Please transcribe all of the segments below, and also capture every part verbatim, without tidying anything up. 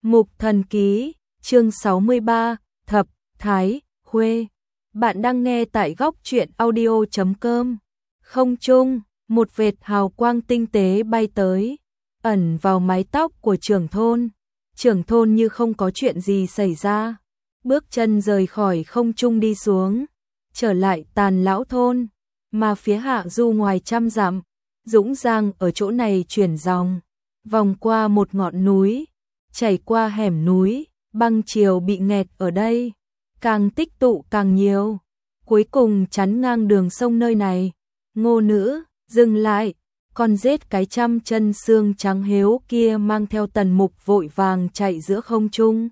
Mục Thần Ký, chương sáu mươi ba, Thập Thái Khuê. Bạn đang nghe tại góc truyện audio chấm com. Không trung, một vệt hào quang tinh tế bay tới, ẩn vào mái tóc của trưởng thôn. Trưởng thôn như không có chuyện gì xảy ra, bước chân rời khỏi không trung đi xuống, trở lại Tàn Lão thôn, mà phía hạ du ngoài trăm dặm, dũng giang ở chỗ này chuyển dòng, vòng qua một ngọn núi, chảy qua hẻm núi, băng chiều bị nghẹt ở đây, càng tích tụ càng nhiều, cuối cùng chắn ngang đường sông nơi này. Ngô Nữ, dừng lại, con rết cái trăm chân xương trắng héo kia mang theo Tần Mục vội vàng chạy giữa không trung.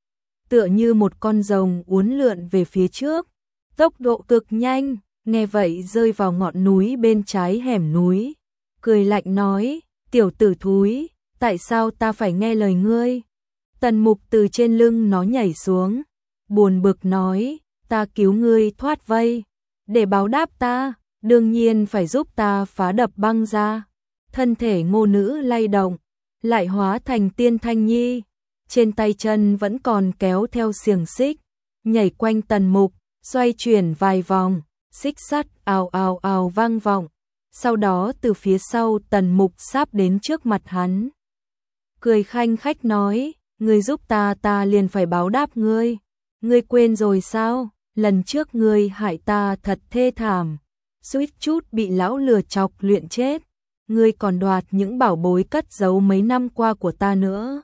Tựa như một con rồng uốn lượn về phía trước, tốc độ cực nhanh, nghe vậy rơi vào ngọn núi bên trái hẻm núi, cười lạnh nói, tiểu tử thúi, tại sao ta phải nghe lời ngươi? Tần Mục từ trên lưng nó nhảy xuống, buồn bực nói, ta cứu ngươi thoát vây, để báo đáp ta, đương nhiên phải giúp ta phá đập băng ra. Thân thể Ngô Nữ lay động, lại hóa thành Tiên Thanh Nhi, trên tay chân vẫn còn kéo theo xiềng xích, nhảy quanh Tần Mục, xoay chuyển vài vòng, xích sắt ào ào ào vang vọng. Sau đó từ phía sau Tần Mục sáp đến trước mặt hắn, cười khanh khách nói, ngươi giúp ta ta liền phải báo đáp ngươi. Ngươi quên rồi sao, lần trước ngươi hại ta thật thê thảm, suýt chút bị lão lừa chọc luyện chết, ngươi còn đoạt những bảo bối cất giấu mấy năm qua của ta nữa.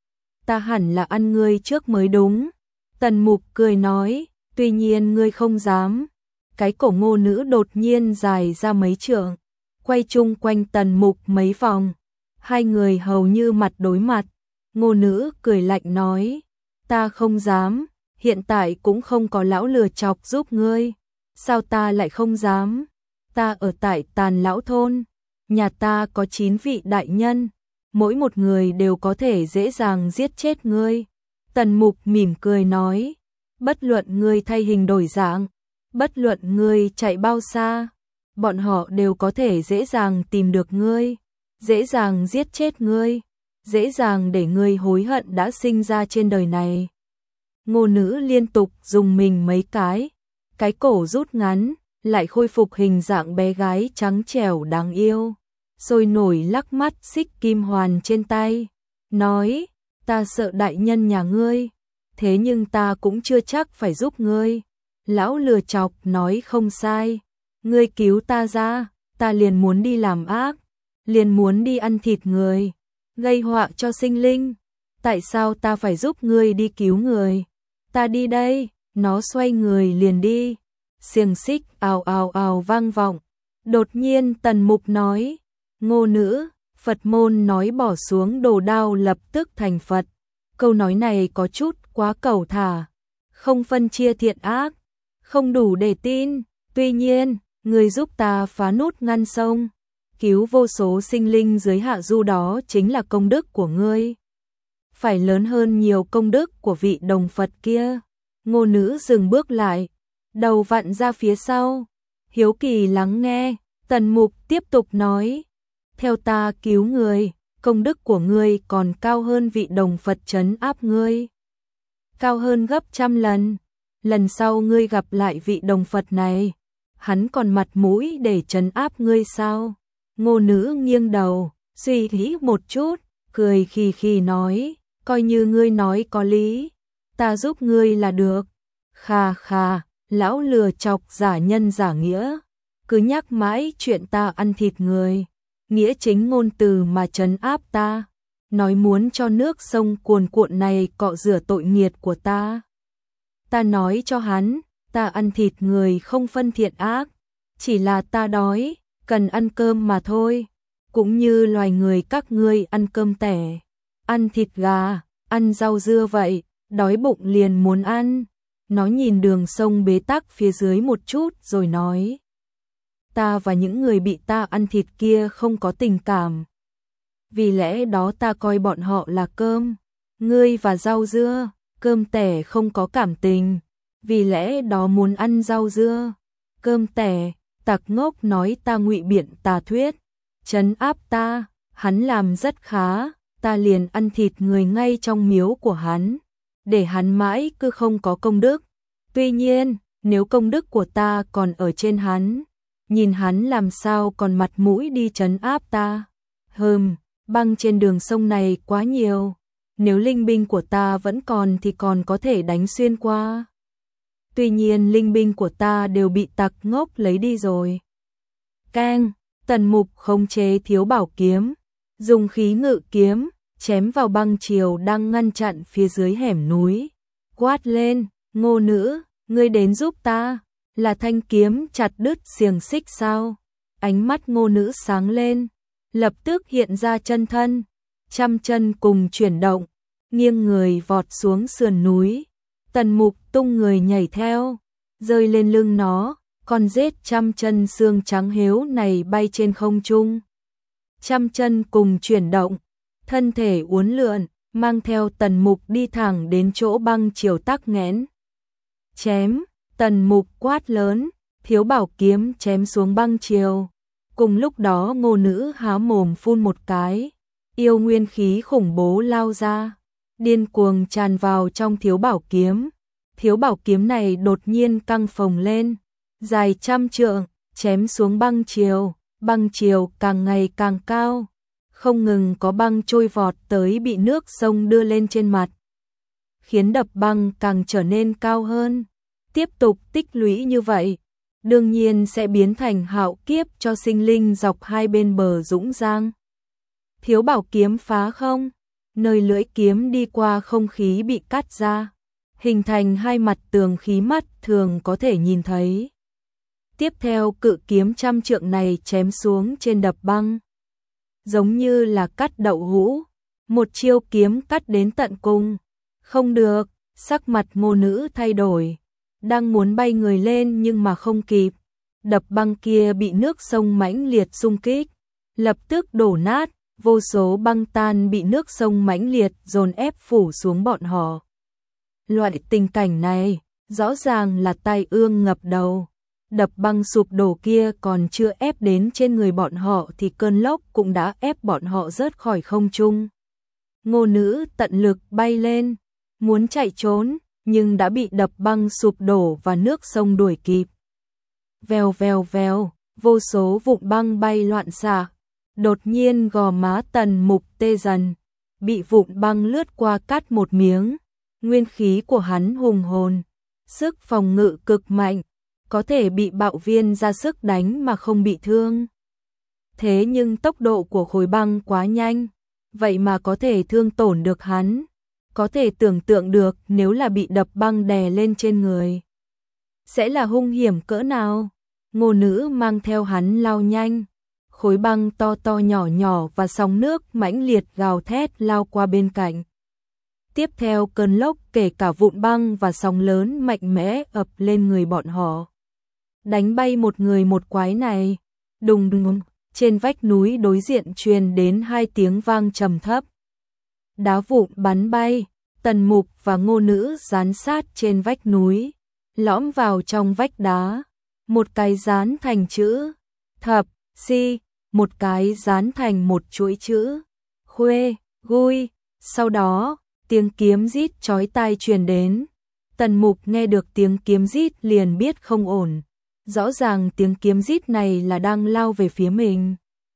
Ta hẳn là ăn ngươi trước mới đúng. Tần Mục cười nói, tuy nhiên ngươi không dám. Cái cổ Ngô Nữ đột nhiên dài ra mấy trượng, quay chung quanh Tần Mục mấy vòng, hai người hầu như mặt đối mặt. Ngô Nữ cười lạnh nói, ta không dám, hiện tại cũng không có lão lừa chọc giúp ngươi. Sao ta lại không dám? Ta ở tại Tàn Lão thôn, nhà ta có chín vị đại nhân, mỗi một người đều có thể dễ dàng giết chết ngươi. Tần Mục mỉm cười nói, bất luận ngươi thay hình đổi dạng, bất luận ngươi chạy bao xa, bọn họ đều có thể dễ dàng tìm được ngươi, dễ dàng giết chết ngươi, dễ dàng để ngươi hối hận đã sinh ra trên đời này. Ngô Nữ liên tục dùng mình mấy cái, cái cổ rút ngắn, lại khôi phục hình dạng bé gái trắng trẻo đáng yêu, sôi nổi lắc mắt xích kim hoàn trên tay, nói, ta sợ đại nhân nhà ngươi, thế nhưng ta cũng chưa chắc phải giúp ngươi. Lão lừa chọc nói không sai, ngươi cứu ta ra, ta liền muốn đi làm ác, liền muốn đi ăn thịt người, gây họa cho sinh linh, tại sao ta phải giúp ngươi đi cứu người? Ta đi đây. Nó xoay người liền đi, xiềng xích ào ào ào vang vọng. Đột nhiên Tần Mục nói, Ngô Nữ, Phật môn nói bỏ xuống đồ đao lập tức thành Phật. Câu nói này có chút quá cẩu thả, không phân chia thiện ác, không đủ để tin. Tuy nhiên, người giúp ta phá nút ngăn sông, cứu vô số sinh linh dưới hạ du, đó chính là công đức của ngươi, phải lớn hơn nhiều công đức của vị đồng Phật kia. Ngô Nữ dừng bước lại, đầu vặn ra phía sau, hiếu kỳ lắng nghe. Tần Mục tiếp tục nói, theo ta cứu người, công đức của ngươi còn cao hơn vị đồng Phật trấn áp ngươi, cao hơn gấp trăm lần. Lần sau ngươi gặp lại vị đồng Phật này, hắn còn mặt mũi để trấn áp ngươi sao? Ngô Nữ nghiêng đầu, suy nghĩ một chút, cười khì khì nói, coi như ngươi nói có lý, ta giúp ngươi là được. Khà khà, lão lừa chọc giả nhân giả nghĩa, cứ nhắc mãi chuyện ta ăn thịt người, nghĩa chính ngôn từ mà trấn áp ta, nói muốn cho nước sông cuồn cuộn này cọ rửa tội nghiệt của ta. Ta nói cho hắn, ta ăn thịt người không phân thiện ác, chỉ là ta đói, cần ăn cơm mà thôi, cũng như loài người các ngươi ăn cơm tẻ, ăn thịt gà, ăn rau dưa vậy, đói bụng liền muốn ăn. Nó nhìn đường sông bế tắc phía dưới một chút rồi nói, ta và những người bị ta ăn thịt kia không có tình cảm, vì lẽ đó ta coi bọn họ là cơm. Ngươi và rau dưa, cơm tẻ không có cảm tình, vì lẽ đó muốn ăn rau dưa. Cơm tẻ, tặc ngốc nói ta ngụy biện tà thuyết, trấn áp ta, hắn làm rất khá, ta liền ăn thịt người ngay trong miếu của hắn, để hắn mãi cứ không có công đức. Tuy nhiên, nếu công đức của ta còn ở trên hắn, nhìn hắn làm sao còn mặt mũi đi trấn áp ta. Hừm, băng trên đường sông này quá nhiều, nếu linh binh của ta vẫn còn thì còn có thể đánh xuyên qua. Tuy nhiên linh binh của ta đều bị tặc ngốc lấy đi rồi. Keng, Tần Mục khống chế Thiếu Bảo kiếm, dùng khí ngự kiếm, chém vào băng triều đang ngăn chặn phía dưới hẻm núi. Quát lên, Ngô nữ, ngươi đến giúp ta, là thanh kiếm chặt đứt xiềng xích sao? Ánh mắt Ngô nữ sáng lên, lập tức hiện ra chân thân, trăm chân cùng chuyển động, nghiêng người vọt xuống sườn núi. Tần Mục tung người nhảy theo, rơi lên lưng nó, con rết trăm chân xương trắng héo này bay trên không trung. Trăm chân cùng chuyển động, thân thể uốn lượn, mang theo Tần Mục đi thẳng đến chỗ băng triều tắc nghẽn. Chém, Tần Mục quát lớn, Thiếu Bảo kiếm chém xuống băng triều. Cùng lúc đó Ngô nữ há mồm phun một cái, yêu nguyên khí khủng bố lao ra, điên cuồng tràn vào trong Thiếu Bảo kiếm. Thiếu Bảo kiếm này đột nhiên căng phồng lên, dài trăm trượng, chém xuống băng triều, băng triều càng ngày càng cao, không ngừng có băng trôi vọt tới bị nước sông đưa lên trên mặt, khiến đập băng càng trở nên cao hơn. Tiếp tục tích lũy như vậy, đương nhiên sẽ biến thành hạo kiếp cho sinh linh dọc hai bên bờ Dũng Giang. Thiếu Bảo kiếm phá không, nơi lưỡi kiếm đi qua không khí bị cắt ra, hình thành hai mặt tường khí mắt thường có thể nhìn thấy. Tiếp theo cự kiếm trăm trượng này chém xuống trên đập băng, giống như là cắt đậu hũ, một chiêu kiếm cắt đến tận cùng. Không được, sắc mặt Ngô nữ thay đổi, đang muốn bay người lên nhưng mà không kịp. Đập băng kia bị nước sông mãnh liệt xung kích, lập tức đổ nát, vô số băng tan bị nước sông mãnh liệt dồn ép phủ xuống bọn họ. Loại tình cảnh này, rõ ràng là tai ương ngập đầu. Đập băng sụp đổ kia còn chưa ép đến trên người bọn họ thì cơn lốc cũng đã ép bọn họ rớt khỏi không trung. Ngô nữ tận lực bay lên, muốn chạy trốn, nhưng đã bị đập băng sụp đổ và nước sông đuổi kịp. Vèo vèo vèo, vô số vụn băng bay loạn xạ. Đột nhiên gò má Tần Mục tê dần, bị vụn băng lướt qua cắt một miếng. Nguyên khí của hắn hùng hồn, sức phòng ngự cực mạnh, có thể bị bạo viên ra sức đánh mà không bị thương. Thế nhưng tốc độ của khối băng quá nhanh, vậy mà có thể thương tổn được hắn. Có thể tưởng tượng được nếu là bị đập băng đè lên trên người, sẽ là hung hiểm cỡ nào. Ngô nữ mang theo hắn lao nhanh, khối băng to to nhỏ nhỏ và sóng nước mãnh liệt gào thét lao qua bên cạnh. Tiếp theo cơn lốc kể cả vụn băng và sóng lớn mạnh mẽ ập lên người bọn họ, đánh bay một người một quái này. Đùng đùng, trên vách núi đối diện truyền đến hai tiếng vang trầm thấp. Đá vụn bắn bay, Tần Mục và Ngô nữ dán sát trên vách núi, lõm vào trong vách đá. Một cái dán thành chữ thập si, một cái dán thành một chuỗi chữ khuê, gui. Sau đó, tiếng kiếm rít chói tai truyền đến. Tần Mục nghe được tiếng kiếm rít liền biết không ổn. Rõ ràng tiếng kiếm rít này là đang lao về phía mình.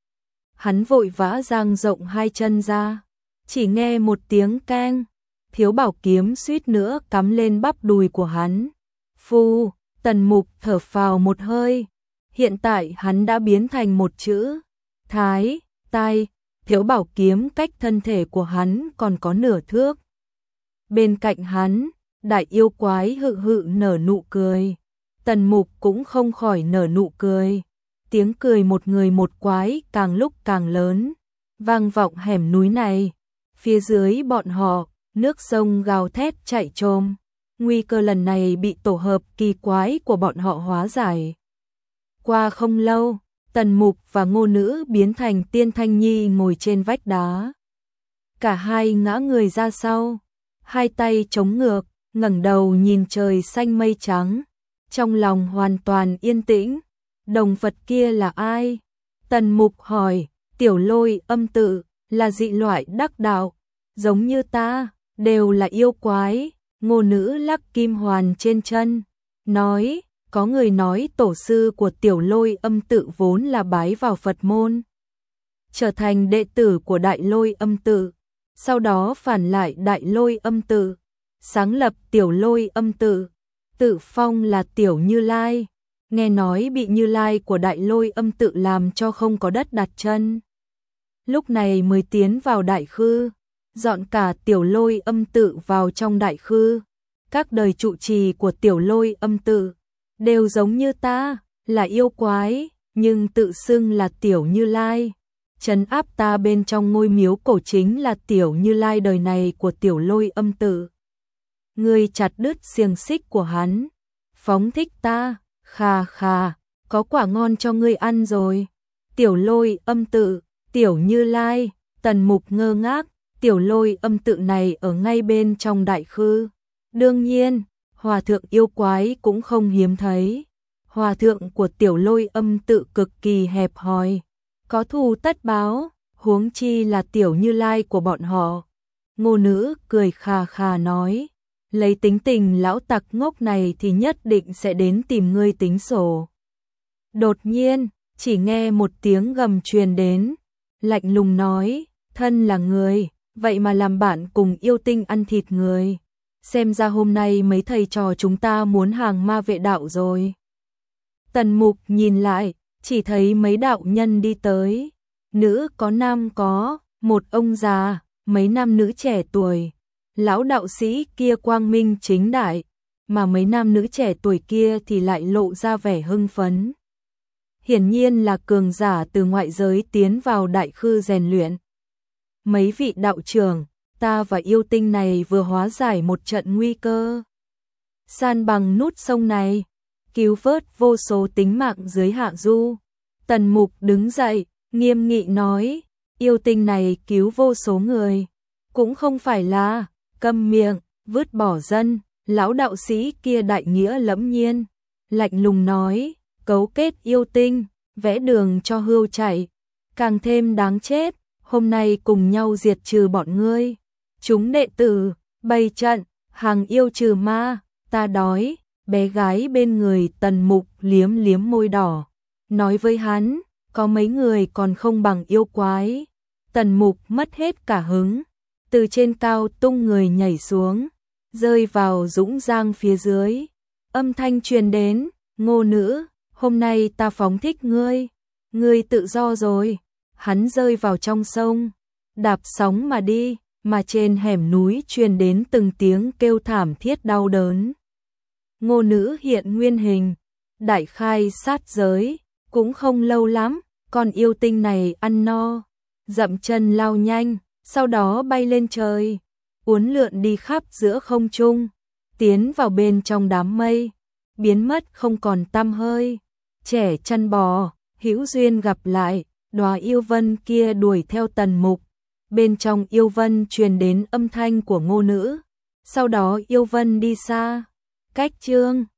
Hắn vội vã dang rộng hai chân ra, chỉ nghe một tiếng keng, Thiếu Bảo kiếm suýt nữa cắm lên bắp đùi của hắn. Phu, Tần Mục thở phào một hơi. Hiện tại hắn đã biến thành một chữ thái, tai. Thiếu Bảo kiếm cách thân thể của hắn còn có nửa thước. Bên cạnh hắn, đại yêu quái hự hự nở nụ cười. Tần Mục cũng không khỏi nở nụ cười. Tiếng cười một người một quái càng lúc càng lớn, vang vọng hẻm núi này. Phía dưới bọn họ, nước sông gào thét chạy trồm. Nguy cơ lần này bị tổ hợp kỳ quái của bọn họ hóa giải. Qua không lâu, Tần Mục và Ngô nữ biến thành Tiên Thanh Nhi ngồi trên vách đá. Cả hai ngã người ra sau, hai tay chống ngược, ngẩng đầu nhìn trời xanh mây trắng, trong lòng hoàn toàn yên tĩnh. Đồng Phật kia là ai? Tần Mục hỏi. Tiểu Lôi âm tự, là dị loại đắc đạo, giống như ta, đều là yêu quái. Ngô Nữ lắc kim hoàn trên chân, nói, có người nói tổ sư của Tiểu Lôi Âm tự vốn là bái vào Phật môn, trở thành đệ tử của Đại Lôi Âm tự, sau đó phản lại Đại Lôi Âm tự, sáng lập Tiểu Lôi Âm tự, tự phong là Tiểu Như Lai. Nghe nói bị Như Lai của Đại Lôi Âm tự làm cho không có đất đặt chân, lúc này mới tiến vào Đại Khư, dọn cả Tiểu Lôi Âm tự vào trong Đại Khư. Các đời trụ trì của Tiểu Lôi Âm tự đều giống như ta, là yêu quái, nhưng tự xưng là Tiểu Như Lai. Trấn áp ta bên trong ngôi miếu cổ chính là Tiểu Như Lai đời này của Tiểu Lôi Âm tự. Ngươi chặt đứt xiềng xích của hắn, phóng thích ta, khà khà, có quả ngon cho ngươi ăn rồi. Tiểu Lôi Âm tự, Tiểu Như Lai. Tần Mục ngơ ngác, Tiểu Lôi Âm tự này ở ngay bên trong Đại Khư. Đương nhiên, hòa thượng yêu quái cũng không hiếm thấy. Hòa thượng của Tiểu Lôi Âm tự cực kỳ hẹp hòi, có thù tất báo, huống chi là Tiểu Như Lai của bọn họ. Ngô Nữ cười khà khà nói, lấy tính tình lão tặc ngốc này thì nhất định sẽ đến tìm ngươi tính sổ. Đột nhiên, chỉ nghe một tiếng gầm truyền đến, lạnh lùng nói, thân là người, vậy mà làm bạn cùng yêu tinh ăn thịt người. Xem ra hôm nay mấy thầy trò chúng ta muốn hàng ma vệ đạo rồi. Tần Mục nhìn lại, chỉ thấy mấy đạo nhân đi tới, nữ có nam có, một ông già, mấy nam nữ trẻ tuổi. Lão đạo sĩ kia quang minh chính đại, mà mấy nam nữ trẻ tuổi kia thì lại lộ ra vẻ hưng phấn. Hiển nhiên là cường giả từ ngoại giới tiến vào Đại Khư rèn luyện. Mấy vị đạo trưởng, ta và yêu tinh này vừa hóa giải một trận nguy cơ, san bằng nút sông này, cứu vớt vô số tính mạng dưới hạ du. Tần Mục đứng dậy, nghiêm nghị nói, yêu tinh này cứu vô số người, cũng không phải là câm miệng, vứt bỏ dân. Lão đạo sĩ kia đại nghĩa lẫm nhiên, lạnh lùng nói, cấu kết yêu tinh, vẽ đường cho hươu chạy, càng thêm đáng chết. Hôm nay cùng nhau diệt trừ bọn ngươi. Chúng đệ tử, bày trận, hàng yêu trừ ma, ta đói. Bé gái bên người Tần Mục liếm liếm môi đỏ, nói với hắn, có mấy người còn không bằng yêu quái. Tần Mục mất hết cả hứng, từ trên cao tung người nhảy xuống, rơi vào dũng giang phía dưới. Âm thanh truyền đến, Ngô Nữ, hôm nay ta phóng thích ngươi, ngươi tự do rồi. Hắn rơi vào trong sông, đạp sóng mà đi, mà trên hẻm núi truyền đến từng tiếng kêu thảm thiết đau đớn. Ngô Nữ hiện nguyên hình, đại khai sát giới, cũng không lâu lắm, con yêu tinh này ăn no, dậm chân lao nhanh, sau đó bay lên trời, uốn lượn đi khắp giữa không trung, tiến vào bên trong đám mây, biến mất không còn tăm hơi. Trẻ chăn bò, hữu duyên gặp lại, đóa yêu vân kia đuổi theo Tần Mục. Bên trong yêu vân truyền đến âm thanh của Ngô Nữ, sau đó yêu vân đi xa. Cách chương